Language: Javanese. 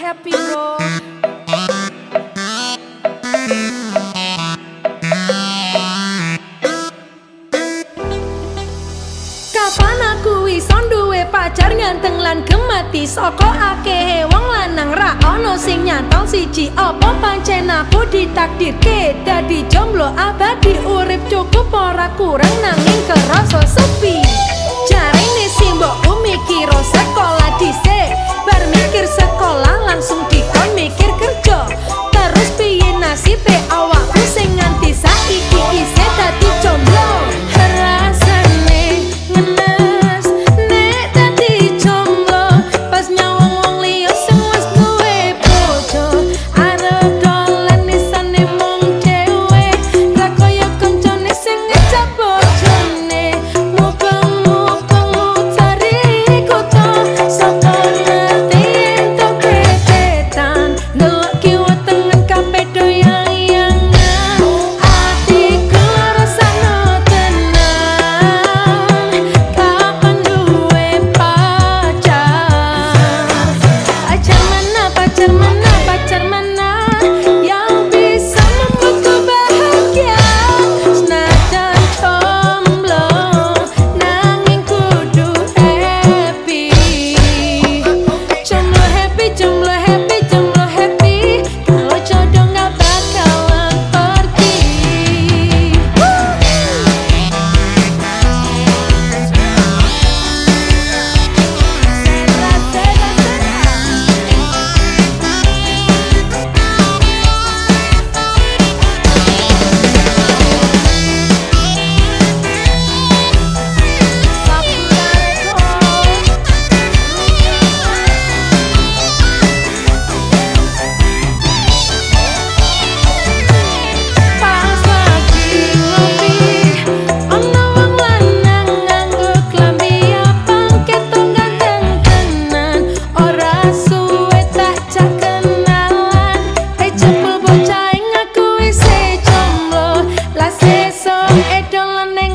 happy bro. Kapan aku iso duwe pacar ganteng lan gemati saka akehe wong lanang ra ono sing nyantol siji apa pancen aku ditakdirke dadi jomblo abadi urip cukup ora kurang nanging kerasa sepi jarine sing mbokku mikir sekolah dhisik bar mikir sekolah langsung dikon mikir kerja terus piye nasibe awakku sing nganti saiki isih dadi jomblo. Don't